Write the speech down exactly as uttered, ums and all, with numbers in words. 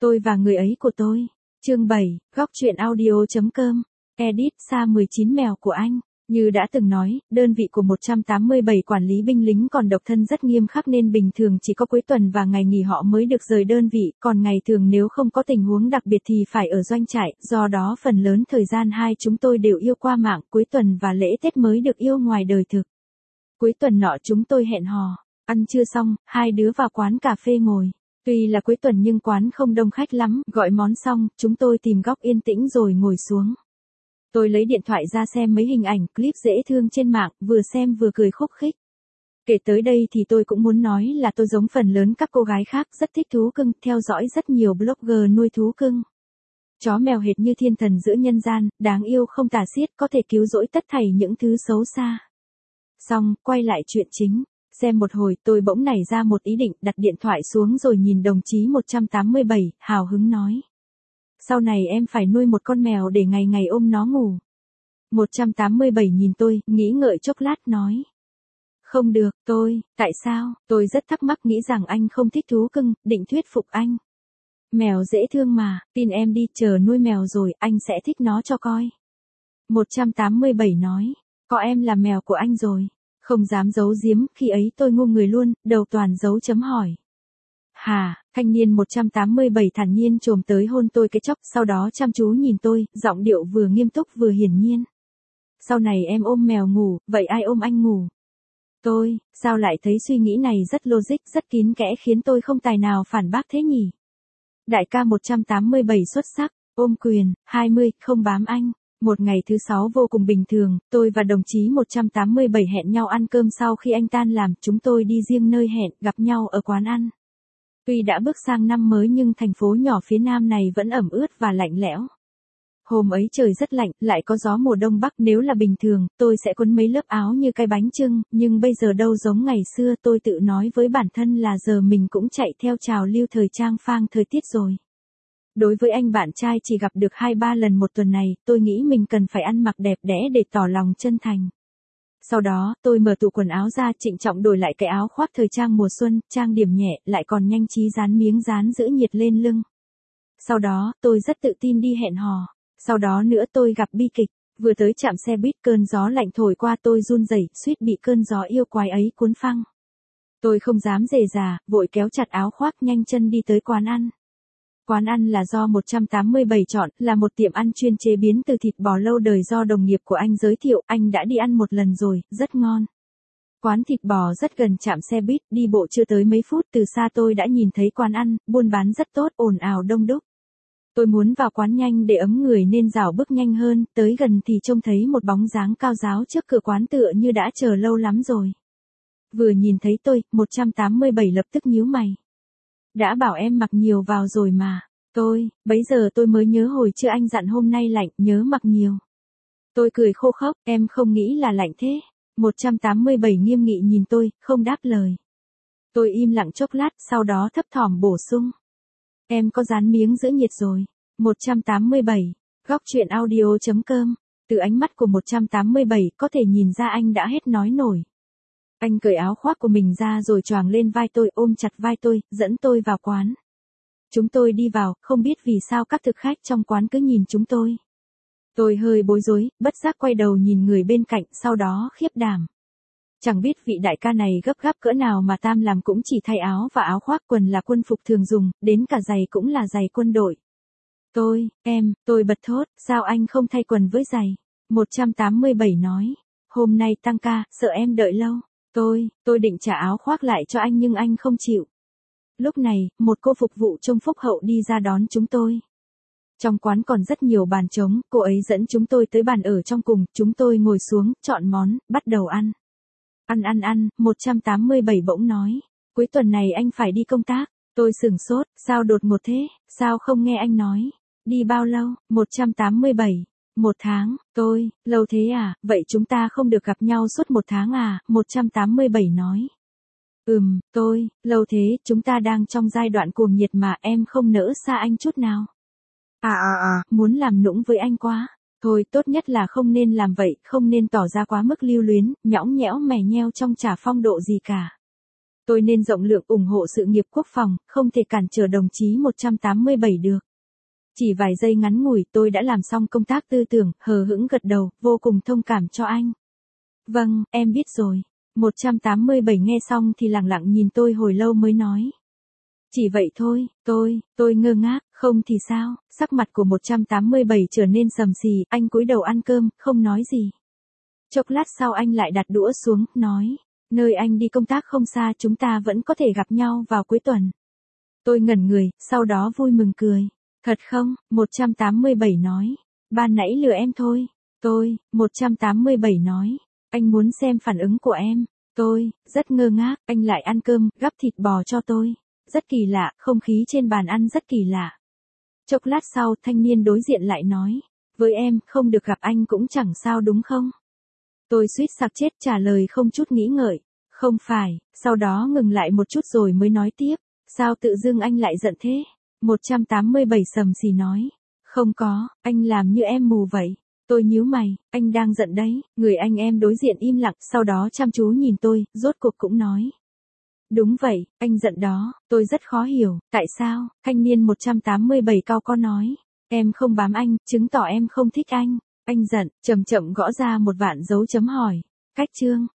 Tôi và người ấy của tôi. Chương bảy, góc truyện audio chấm com. Edit Sa mười chín mèo của anh. Như đã từng nói, đơn vị của một trăm tám mươi bảy quản lý binh lính còn độc thân rất nghiêm khắc nên bình thường chỉ có cuối tuần và ngày nghỉ họ mới được rời đơn vị, còn ngày thường nếu không có tình huống đặc biệt thì phải ở doanh trại, do đó phần lớn thời gian hai chúng tôi đều yêu qua mạng, cuối tuần và lễ Tết mới được yêu ngoài đời thực. Cuối tuần nọ chúng tôi hẹn hò, ăn trưa xong, hai đứa vào quán cà phê ngồi. Tuy là cuối tuần nhưng quán không đông khách lắm, gọi món xong, chúng tôi tìm góc yên tĩnh rồi ngồi xuống. Tôi lấy điện thoại ra xem mấy hình ảnh, clip dễ thương trên mạng, vừa xem vừa cười khúc khích. Kể tới đây thì tôi cũng muốn nói là tôi giống phần lớn các cô gái khác rất thích thú cưng, theo dõi rất nhiều blogger nuôi thú cưng. Chó mèo hệt như thiên thần giữa nhân gian, đáng yêu không tả xiết, có thể cứu rỗi tất thảy những thứ xấu xa. Xong, quay lại chuyện chính. Xem một hồi tôi bỗng nảy ra một ý định, đặt điện thoại xuống rồi nhìn đồng chí một trăm tám mươi bảy, hào hứng nói. Sau này em phải nuôi một con mèo để ngày ngày ôm nó ngủ. một trăm tám mươi bảy nhìn tôi, nghĩ ngợi chốc lát nói. Không được, tôi, tại sao, tôi rất thắc mắc nghĩ rằng anh không thích thú cưng, định thuyết phục anh. Mèo dễ thương mà, tin em đi, chờ nuôi mèo rồi, anh sẽ thích nó cho coi. một trăm tám mươi bảy nói, có em là mèo của anh rồi. Không dám giấu giếm, khi ấy tôi ngu người luôn, đầu toàn dấu chấm hỏi. Hà, thanh niên một trăm tám mươi bảy thản nhiên chồm tới hôn tôi cái chốc, sau đó chăm chú nhìn tôi, giọng điệu vừa nghiêm túc vừa hiển nhiên. Sau này em ôm mèo ngủ, vậy ai ôm anh ngủ? Tôi, sao lại thấy suy nghĩ này rất logic, rất kín kẽ khiến tôi không tài nào phản bác thế nhỉ? Đại ca một trăm tám mươi bảy xuất sắc, ôm quyền, hai mươi, không bám anh. Một ngày thứ sáu vô cùng bình thường, tôi và đồng chí một trăm tám mươi bảy hẹn nhau ăn cơm sau khi anh tan làm, chúng tôi đi riêng nơi hẹn, gặp nhau ở quán ăn. Tuy đã bước sang năm mới nhưng thành phố nhỏ phía nam này vẫn ẩm ướt và lạnh lẽo. Hôm ấy trời rất lạnh, lại có gió mùa đông bắc, nếu là bình thường, tôi sẽ quấn mấy lớp áo như cái bánh chưng, nhưng bây giờ đâu giống ngày xưa, tôi tự nói với bản thân là giờ mình cũng chạy theo trào lưu thời trang phang thời tiết rồi. Đối với anh bạn trai chỉ gặp được hai ba lần một tuần này, tôi nghĩ mình cần phải ăn mặc đẹp đẽ để tỏ lòng chân thành. Sau đó, tôi mở tủ quần áo ra trịnh trọng đổi lại cái áo khoác thời trang mùa xuân, trang điểm nhẹ, lại còn nhanh trí dán miếng dán giữ nhiệt lên lưng. Sau đó, tôi rất tự tin đi hẹn hò. Sau đó nữa tôi gặp bi kịch, vừa tới trạm xe buýt cơn gió lạnh thổi qua tôi run rẩy, suýt bị cơn gió yêu quái ấy cuốn phăng. Tôi không dám rề rà, vội kéo chặt áo khoác nhanh chân đi tới quán ăn. Quán ăn là do một trăm tám mươi bảy chọn, là một tiệm ăn chuyên chế biến từ thịt bò lâu đời do đồng nghiệp của anh giới thiệu, anh đã đi ăn một lần rồi, rất ngon. Quán thịt bò rất gần trạm xe buýt, đi bộ chưa tới mấy phút từ xa tôi đã nhìn thấy quán ăn, buôn bán rất tốt, ồn ào đông đúc. Tôi muốn vào quán nhanh để ấm người nên rảo bước nhanh hơn, tới gần thì trông thấy một bóng dáng cao ráo trước cửa quán tựa như đã chờ lâu lắm rồi. Vừa nhìn thấy tôi, một trăm tám mươi bảy lập tức nhíu mày. Đã bảo em mặc nhiều vào rồi mà. Tôi, bấy giờ tôi mới nhớ hồi chưa anh dặn hôm nay lạnh, nhớ mặc nhiều. Tôi cười khô khốc, em không nghĩ là lạnh thế. một trăm tám mươi bảy nghiêm nghị nhìn tôi, không đáp lời. Tôi im lặng chốc lát, sau đó thấp thỏm bổ sung. Em có dán miếng giữ nhiệt rồi. một trăm tám mươi bảy, góc truyện audio chấm com. Từ ánh mắt của một trăm tám mươi bảy có thể nhìn ra anh đã hết nói nổi. Anh cởi áo khoác của mình ra rồi choàng lên vai tôi, ôm chặt vai tôi, dẫn tôi vào quán. Chúng tôi đi vào, không biết vì sao các thực khách trong quán cứ nhìn chúng tôi. Tôi hơi bối rối, bất giác quay đầu nhìn người bên cạnh, sau đó khiếp đảm. Chẳng biết vị đại ca này gấp gáp cỡ nào mà tam làm cũng chỉ thay áo và áo khoác, quần là quân phục thường dùng, đến cả giày cũng là giày quân đội. Tôi, em, tôi bật thốt, sao anh không thay quần với giày? một trăm tám mươi bảy nói, hôm nay tăng ca, sợ em đợi lâu. Tôi, tôi định trả áo khoác lại cho anh nhưng anh không chịu. Lúc này, một cô phục vụ trông phúc hậu đi ra đón chúng tôi. Trong quán còn rất nhiều bàn trống, cô ấy dẫn chúng tôi tới bàn ở trong cùng, chúng tôi ngồi xuống, chọn món, bắt đầu ăn. Ăn ăn ăn, một trăm tám mươi bảy bỗng nói, cuối tuần này anh phải đi công tác. Tôi sửng sốt, sao đột ngột thế, sao không nghe anh nói. Đi bao lâu? một trăm tám mươi bảy. Một tháng, tôi, lâu thế à, vậy chúng ta không được gặp nhau suốt một tháng à, một trăm tám mươi bảy nói. Ừm, tôi, lâu thế, chúng ta đang trong giai đoạn cuồng nhiệt mà em không nỡ xa anh chút nào. À à à, muốn làm nũng với anh quá. Thôi, tốt nhất là không nên làm vậy, không nên tỏ ra quá mức lưu luyến, nhõng nhẽo mè nheo trong chả phong độ gì cả. Tôi nên rộng lượng ủng hộ sự nghiệp quốc phòng, không thể cản trở đồng chí một trăm tám mươi bảy được. Chỉ vài giây ngắn ngủi tôi đã làm xong công tác tư tưởng, hờ hững gật đầu, vô cùng thông cảm cho anh. Vâng, em biết rồi. một trăm tám mươi bảy nghe xong thì lặng lặng nhìn tôi hồi lâu mới nói. Chỉ vậy thôi, tôi, tôi ngơ ngác, không thì sao, sắc mặt của một trăm tám mươi bảy trở nên sầm sì, anh cúi đầu ăn cơm, không nói gì. Chốc lát sau anh lại đặt đũa xuống, nói, nơi anh đi công tác không xa chúng ta vẫn có thể gặp nhau vào cuối tuần. Tôi ngẩn người, sau đó vui mừng cười. Thật không? một trăm tám mươi bảy nói. Ban nãy lừa em thôi. Tôi, một trăm tám mươi bảy nói. Anh muốn xem phản ứng của em. Tôi, rất ngơ ngác, anh lại ăn cơm, gắp thịt bò cho tôi. Rất kỳ lạ, không khí trên bàn ăn rất kỳ lạ. Chốc lát sau, thanh niên đối diện lại nói. Với em, không được gặp anh cũng chẳng sao đúng không? Tôi suýt sặc chết trả lời không chút nghĩ ngợi. Không phải, sau đó ngừng lại một chút rồi mới nói tiếp. Sao tự dưng anh lại giận thế? một trăm tám mươi bảy sầm sì nói. Không có, anh làm như em mù vậy. Tôi nhíu mày, anh đang giận đấy. Người anh em đối diện im lặng, sau đó chăm chú nhìn tôi, rốt cuộc cũng nói. Đúng vậy, anh giận đó, tôi rất khó hiểu, tại sao? Thanh niên một trăm tám mươi bảy cau có nói. Em không bám anh, chứng tỏ em không thích anh. Anh giận, chậm chậm gõ ra một vạn dấu chấm hỏi. Cách chương.